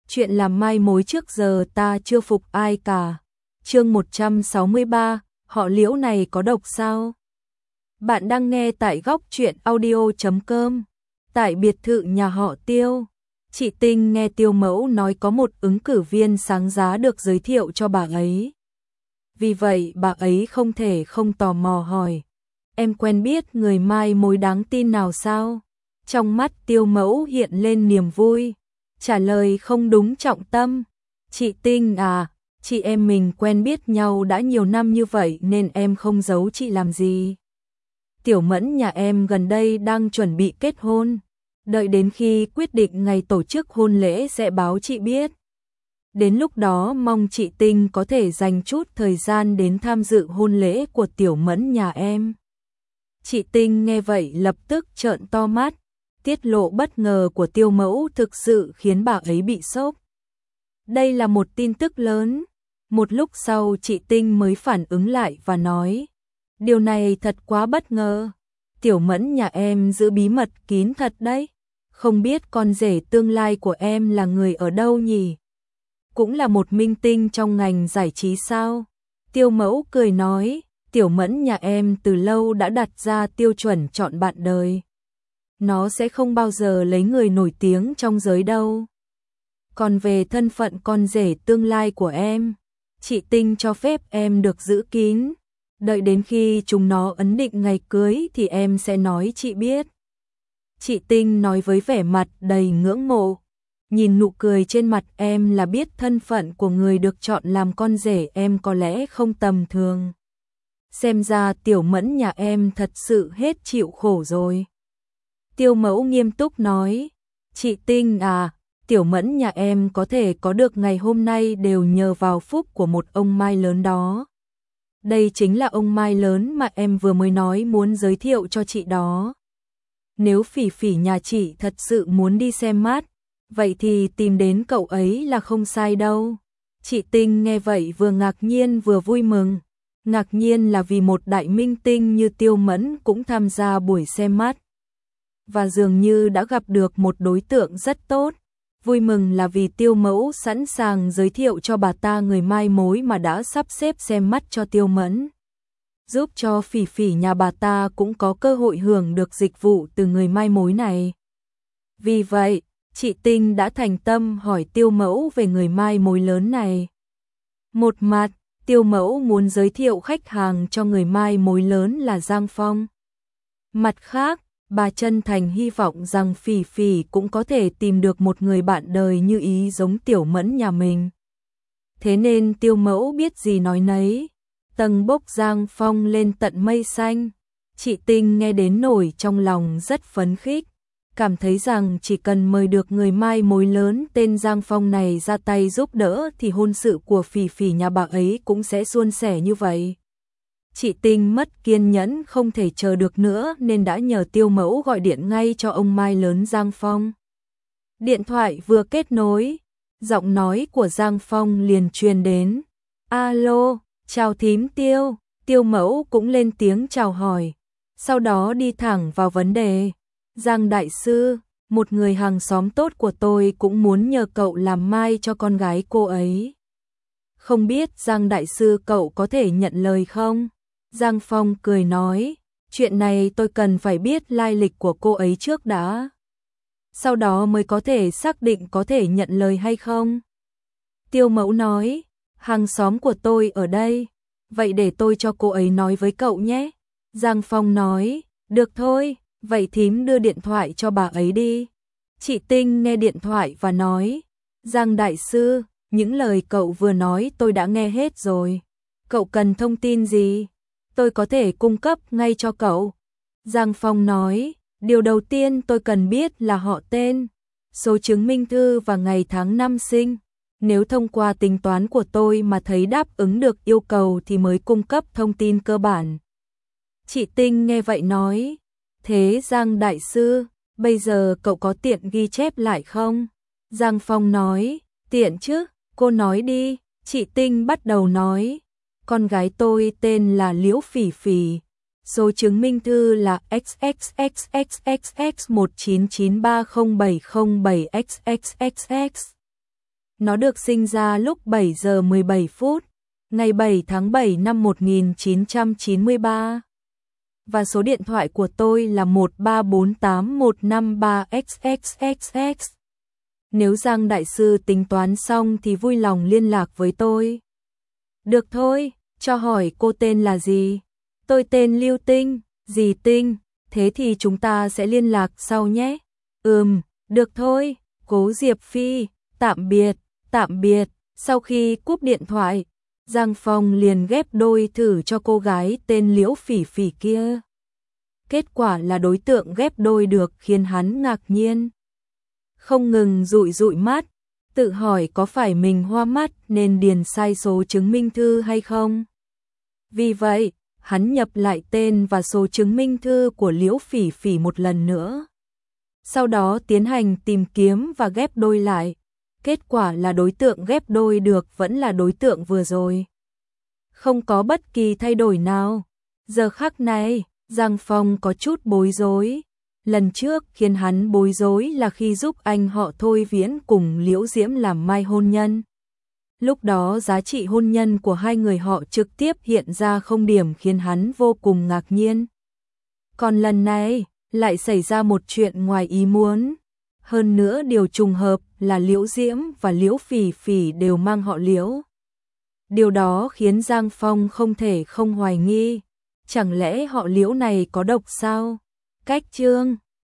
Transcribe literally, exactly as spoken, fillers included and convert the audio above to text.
chuyện làm mai mối trước giờ ta chưa phục ai cả. Chương một trăm sáu mươi ba, họ Liễu này có độc sao? Bạn đang nghe tại góc truyện audio chấm com. Tại biệt thự nhà họ Tiêu, chị Tinh nghe Tiêu Mẫu nói có một ứng cử viên sáng giá được giới thiệu cho bà ấy. Vì vậy bà ấy không thể không tò mò hỏi, em quen biết người mai mối đáng tin nào sao? Trong mắt Tiêu Mẫu hiện lên niềm vui, trả lời không đúng trọng tâm. Chị Tinh à, chị em mình quen biết nhau đã nhiều năm như vậy nên em không giấu chị làm gì. Tiểu Mẫn nhà em gần đây đang chuẩn bị kết hôn, đợi đến khi quyết định ngày tổ chức hôn lễ sẽ báo chị biết. Đến lúc đó mong chị Tinh có thể dành chút thời gian đến tham dự hôn lễ của Tiểu Mẫn nhà em. Chị Tinh nghe vậy lập tức trợn to mắt, tiết lộ bất ngờ của Tiêu Mẫu thực sự khiến bà ấy bị sốc. Đây là một tin tức lớn. Một lúc sau chị Tinh mới phản ứng lại và nói, điều này thật quá bất ngờ. Tiểu Mẫn nhà em giữ bí mật kín thật đấy. Không biết con rể tương lai của em là người ở đâu nhỉ? Cũng là một minh tinh trong ngành giải trí sao? Tiêu Mẫu cười nói, Tiểu Mẫn nhà em từ lâu đã đặt ra tiêu chuẩn chọn bạn đời. Nó sẽ không bao giờ lấy người nổi tiếng trong giới đâu. Còn về thân phận con rể tương lai của em, chị Tinh cho phép em được giữ kín. Đợi đến khi chúng nó ấn định ngày cưới thì em sẽ nói chị biết. Chị Tinh nói với vẻ mặt đầy ngưỡng mộ. Nhìn nụ cười trên mặt em là biết thân phận của người được chọn làm con rể em có lẽ không tầm thường. Xem ra Tiểu Mẫn nhà em thật sự hết chịu khổ rồi. Tiêu Mẫu nghiêm túc nói, chị Tinh à, Tiểu Mẫn nhà em có thể có được ngày hôm nay đều nhờ vào phúc của một ông Mai lớn đó. Đây chính là ông Mai lớn mà em vừa mới nói muốn giới thiệu cho chị đó. Nếu Phỉ Phỉ nhà chị thật sự muốn đi xem mắt, vậy thì tìm đến cậu ấy là không sai đâu. Chị Tinh nghe vậy vừa ngạc nhiên vừa vui mừng. Ngạc nhiên là vì một đại minh tinh như Tiêu Mẫn cũng tham gia buổi xem mắt. Và dường như đã gặp được một đối tượng rất tốt. Vui mừng là vì Tiêu Mẫu sẵn sàng giới thiệu cho bà ta người mai mối mà đã sắp xếp xem mắt cho Tiêu Mẫn. Giúp cho Phỉ Phỉ nhà bà ta cũng có cơ hội hưởng được dịch vụ từ người mai mối này. Vì vậy, chị Tinh đã thành tâm hỏi Tiêu Mẫu về người mai mối lớn này. Một mặt, Tiêu Mẫu muốn giới thiệu khách hàng cho người mai mối lớn là Giang Phong. Mặt khác, bà chân thành hy vọng rằng Phỉ Phỉ cũng có thể tìm được một người bạn đời như ý giống Tiểu Mẫn nhà mình. Thế nên Tiêu Mẫu biết gì nói nấy, tầng bốc Giang Phong lên tận mây xanh. Chị Tinh nghe đến nổi trong lòng rất phấn khích, cảm thấy rằng chỉ cần mời được người mai mối lớn tên Giang Phong này ra tay giúp đỡ thì hôn sự của Phỉ Phỉ nhà bà ấy cũng sẽ suôn sẻ như vậy. Chị Tinh mất kiên nhẫn không thể chờ được nữa nên đã nhờ Tiêu Mẫu gọi điện ngay cho ông Mai lớn Giang Phong. Điện thoại vừa kết nối, giọng nói của Giang Phong liền truyền đến. Alo, chào thím Tiêu. Tiêu Mẫu cũng lên tiếng chào hỏi, sau đó đi thẳng vào vấn đề. Giang đại sư, một người hàng xóm tốt của tôi cũng muốn nhờ cậu làm mai cho con gái cô ấy. Không biết Giang đại sư cậu có thể nhận lời không? Giang Phong cười nói, chuyện này tôi cần phải biết lai lịch của cô ấy trước đã. Sau đó mới có thể xác định có thể nhận lời hay không. Tiêu Mẫu nói, hàng xóm của tôi ở đây, vậy để tôi cho cô ấy nói với cậu nhé. Giang Phong nói, được thôi, vậy thím đưa điện thoại cho bà ấy đi. Chị Tinh nghe điện thoại và nói, Giang đại sư, những lời cậu vừa nói tôi đã nghe hết rồi. Cậu cần thông tin gì? Tôi có thể cung cấp ngay cho cậu. Giang Phong nói, điều đầu tiên tôi cần biết là họ tên, số chứng minh thư và ngày tháng năm sinh. Nếu thông qua tính toán của tôi mà thấy đáp ứng được yêu cầu thì mới cung cấp thông tin cơ bản. Chị Tinh nghe vậy nói, thế Giang đại sư, bây giờ cậu có tiện ghi chép lại không? Giang Phong nói, tiện chứ, cô nói đi. Chị Tinh bắt đầu nói, con gái tôi tên là Liễu Phỉ Phỉ, số chứng minh thư là x x x x x x một chín chín ba không bảy không bảy x x x x. Nó được sinh ra lúc bảy giờ mười bảy phút, ngày bảy tháng bảy năm một nghìn chín trăm chín mươi ba. Và số điện thoại của tôi là một ba bốn tám một năm ba x x x x. Nếu Giang đại sư tính toán xong thì vui lòng liên lạc với tôi. Được thôi, cho hỏi cô tên là gì? Tôi tên Lưu Tinh, dì Tinh, thế thì chúng ta sẽ liên lạc sau nhé. Ừm, được thôi, Cố Diệp Phi, tạm biệt, tạm biệt. Sau khi cúp điện thoại, Giang Phong liền ghép đôi thử cho cô gái tên Liễu Phỉ Phỉ kia. Kết quả là đối tượng ghép đôi được khiến hắn ngạc nhiên. Không ngừng dụi dụi mắt, tự hỏi có phải mình hoa mắt nên điền sai số chứng minh thư hay không. Vì vậy, hắn nhập lại tên và số chứng minh thư của Liễu Phỉ Phỉ một lần nữa. Sau đó tiến hành tìm kiếm và ghép đôi lại. Kết quả là đối tượng ghép đôi được vẫn là đối tượng vừa rồi. Không có bất kỳ thay đổi nào. Giờ khắc này, Giang Phong có chút bối rối. Lần trước khiến hắn bối rối là khi giúp anh họ Thôi Viễn cùng Liễu Diễm làm mai hôn nhân. Lúc đó giá trị hôn nhân của hai người họ trực tiếp hiện ra không điểm khiến hắn vô cùng ngạc nhiên. Còn lần này, lại xảy ra một chuyện ngoài ý muốn. Hơn nữa điều trùng hợp là Liễu Diễm và Liễu Phỉ Phỉ đều mang họ Liễu. Điều đó khiến Giang Phong không thể không hoài nghi. Chẳng lẽ họ Liễu này có độc sao? Cách chương